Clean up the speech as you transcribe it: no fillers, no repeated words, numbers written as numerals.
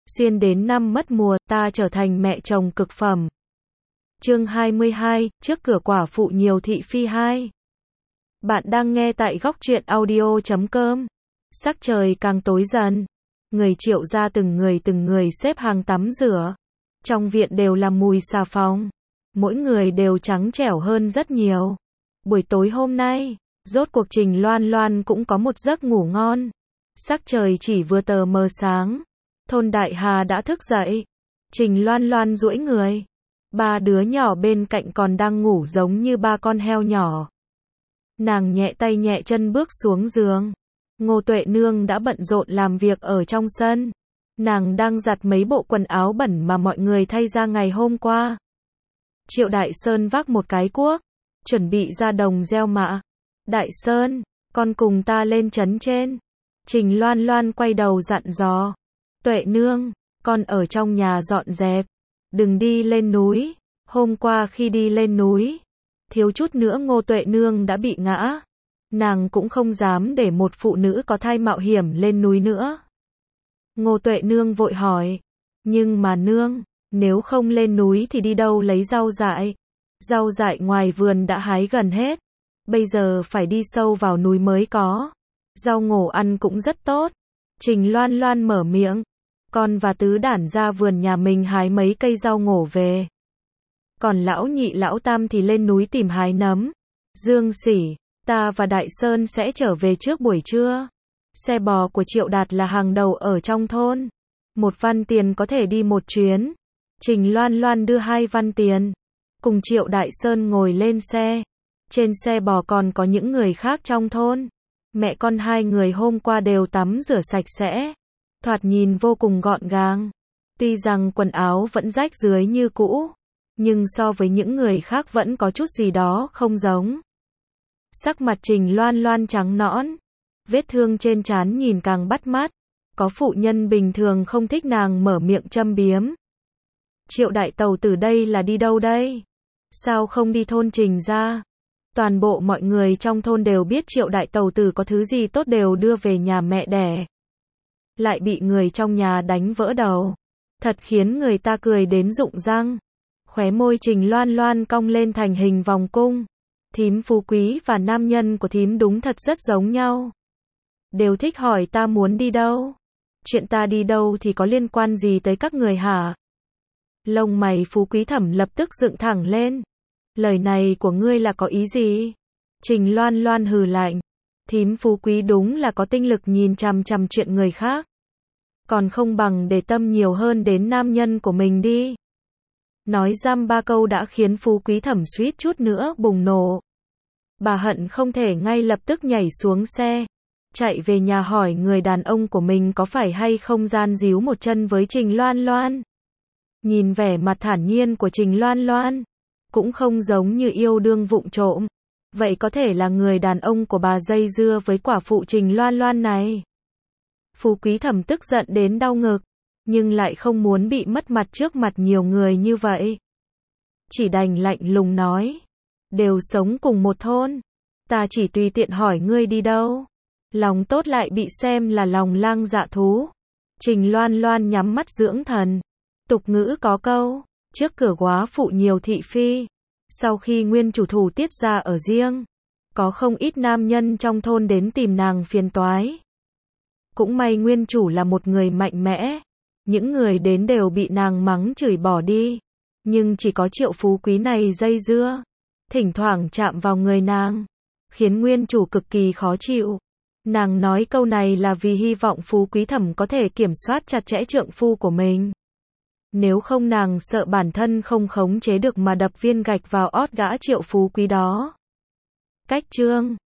xuyên đến năm mất mùa, ta trở thành mẹ chồng cực phẩm. Chương 22, trước cửa quả phụ nhiều thị phi 2. Bạn đang nghe tại góc truyện audio.com. Sắc trời càng tối dần, người Triệu gia từng người xếp hàng tắm rửa. Trong viện đều là mùi xà phòng, mỗi người đều trắng trẻo hơn rất nhiều. Buổi tối hôm nay, rốt cuộc Trình Loan Loan cũng có một giấc ngủ ngon. Sắc trời chỉ vừa tờ mờ sáng, thôn Đại Hà đã thức dậy. Trình Loan Loan duỗi người, ba đứa nhỏ bên cạnh còn đang ngủ giống như ba con heo nhỏ. Nàng nhẹ tay nhẹ chân bước xuống giường. Ngô Tuệ Nương đã bận rộn làm việc ở trong sân. Nàng đang giặt mấy bộ quần áo bẩn mà mọi người thay ra ngày hôm qua. Triệu Đại Sơn vác một cái cuốc, chuẩn bị ra đồng gieo mạ. Đại Sơn, con cùng ta lên trấn trên. Trình Loan Loan quay đầu dặn dò. Tuệ Nương, con ở trong nhà dọn dẹp, đừng đi lên núi. Hôm qua khi đi lên núi, thiếu chút nữa Ngô Tuệ Nương đã bị ngã. Nàng cũng không dám để một phụ nữ có thai mạo hiểm lên núi nữa. Ngô Tuệ Nương vội hỏi, nhưng mà nương, nếu không lên núi thì đi đâu lấy rau dại? Rau dại ngoài vườn đã hái gần hết, bây giờ phải đi sâu vào núi mới có. Rau ngổ ăn cũng rất tốt. Trình Loan Loan mở miệng, con và tứ đản ra vườn nhà mình hái mấy cây rau ngổ về. Còn lão nhị lão tam thì lên núi tìm hái nấm. Dương Sỉ, ta và Đại Sơn sẽ trở về trước buổi trưa. Xe bò của Triệu Đạt là hàng đầu ở trong thôn. 1 văn tiền có thể đi một chuyến. Trình Loan Loan đưa 2 văn tiền. Cùng Triệu Đại Sơn ngồi lên xe. Trên xe bò còn có những người khác trong thôn. Mẹ con 2 người hôm qua đều tắm rửa sạch sẽ. Thoạt nhìn vô cùng gọn gàng. Tuy rằng quần áo vẫn rách rưới như cũ, nhưng so với những người khác vẫn có chút gì đó không giống. Sắc mặt Trình Loan Loan trắng nõn, vết thương trên trán nhìn càng bắt mắt. Có phụ nhân bình thường không thích nàng mở miệng châm biếm. Triệu đại tàu tử đây là đi đâu đây? Sao không đi thôn Trình ra? Toàn bộ mọi người trong thôn đều biết Triệu đại tàu tử có thứ gì tốt đều đưa về nhà mẹ đẻ. Lại bị người trong nhà đánh vỡ đầu. Thật khiến người ta cười đến rụng răng. Khóe môi Trình Loan Loan cong lên thành hình vòng cung. Thím Phú Quý và nam nhân của thím đúng thật rất giống nhau. Đều thích hỏi ta muốn đi đâu. Chuyện ta đi đâu thì có liên quan gì tới các người hả? Lông mày Phú Quý Thẩm lập tức dựng thẳng lên. Lời này của ngươi là có ý gì? Trình Loan Loan hừ lạnh. Thím Phú Quý đúng là có tinh lực nhìn chằm chằm chuyện người khác. Còn không bằng để tâm nhiều hơn đến nam nhân của mình đi. Nói dăm 3 câu đã khiến Phú Quý Thẩm suýt chút nữa bùng nổ. Bà hận không thể ngay lập tức nhảy xuống xe, chạy về nhà hỏi người đàn ông của mình có phải hay không gian díu một chân với Trình Loan Loan. Nhìn vẻ mặt thản nhiên của Trình Loan Loan, cũng không giống như yêu đương vụng trộm. Vậy có thể là người đàn ông của bà dây dưa với quả phụ Trình Loan Loan này. Phú Quý Thẩm tức giận đến đau ngực, nhưng lại không muốn bị mất mặt trước mặt nhiều người như vậy. Chỉ đành lạnh lùng nói, đều sống cùng một thôn, ta chỉ tùy tiện hỏi ngươi đi đâu. Lòng tốt lại bị xem là lòng lang dạ thú. Trình Loan Loan nhắm mắt dưỡng thần. Tục ngữ có câu, trước cửa góa phụ nhiều thị phi. Sau khi nguyên chủ thủ tiết ra ở riêng, có không ít nam nhân trong thôn đến tìm nàng phiền toái. Cũng may nguyên chủ là một người mạnh mẽ. Những người đến đều bị nàng mắng chửi bỏ đi. Nhưng chỉ có Triệu Phú Quý này dây dưa, thỉnh thoảng chạm vào người nàng, khiến nguyên chủ cực kỳ khó chịu. Nàng nói câu này là vì hy vọng Phú Quý Thẩm có thể kiểm soát chặt chẽ trượng phu của mình. Nếu không nàng sợ bản thân không khống chế được mà đập viên gạch vào ót gã Triệu Phú Quý đó. Cách chương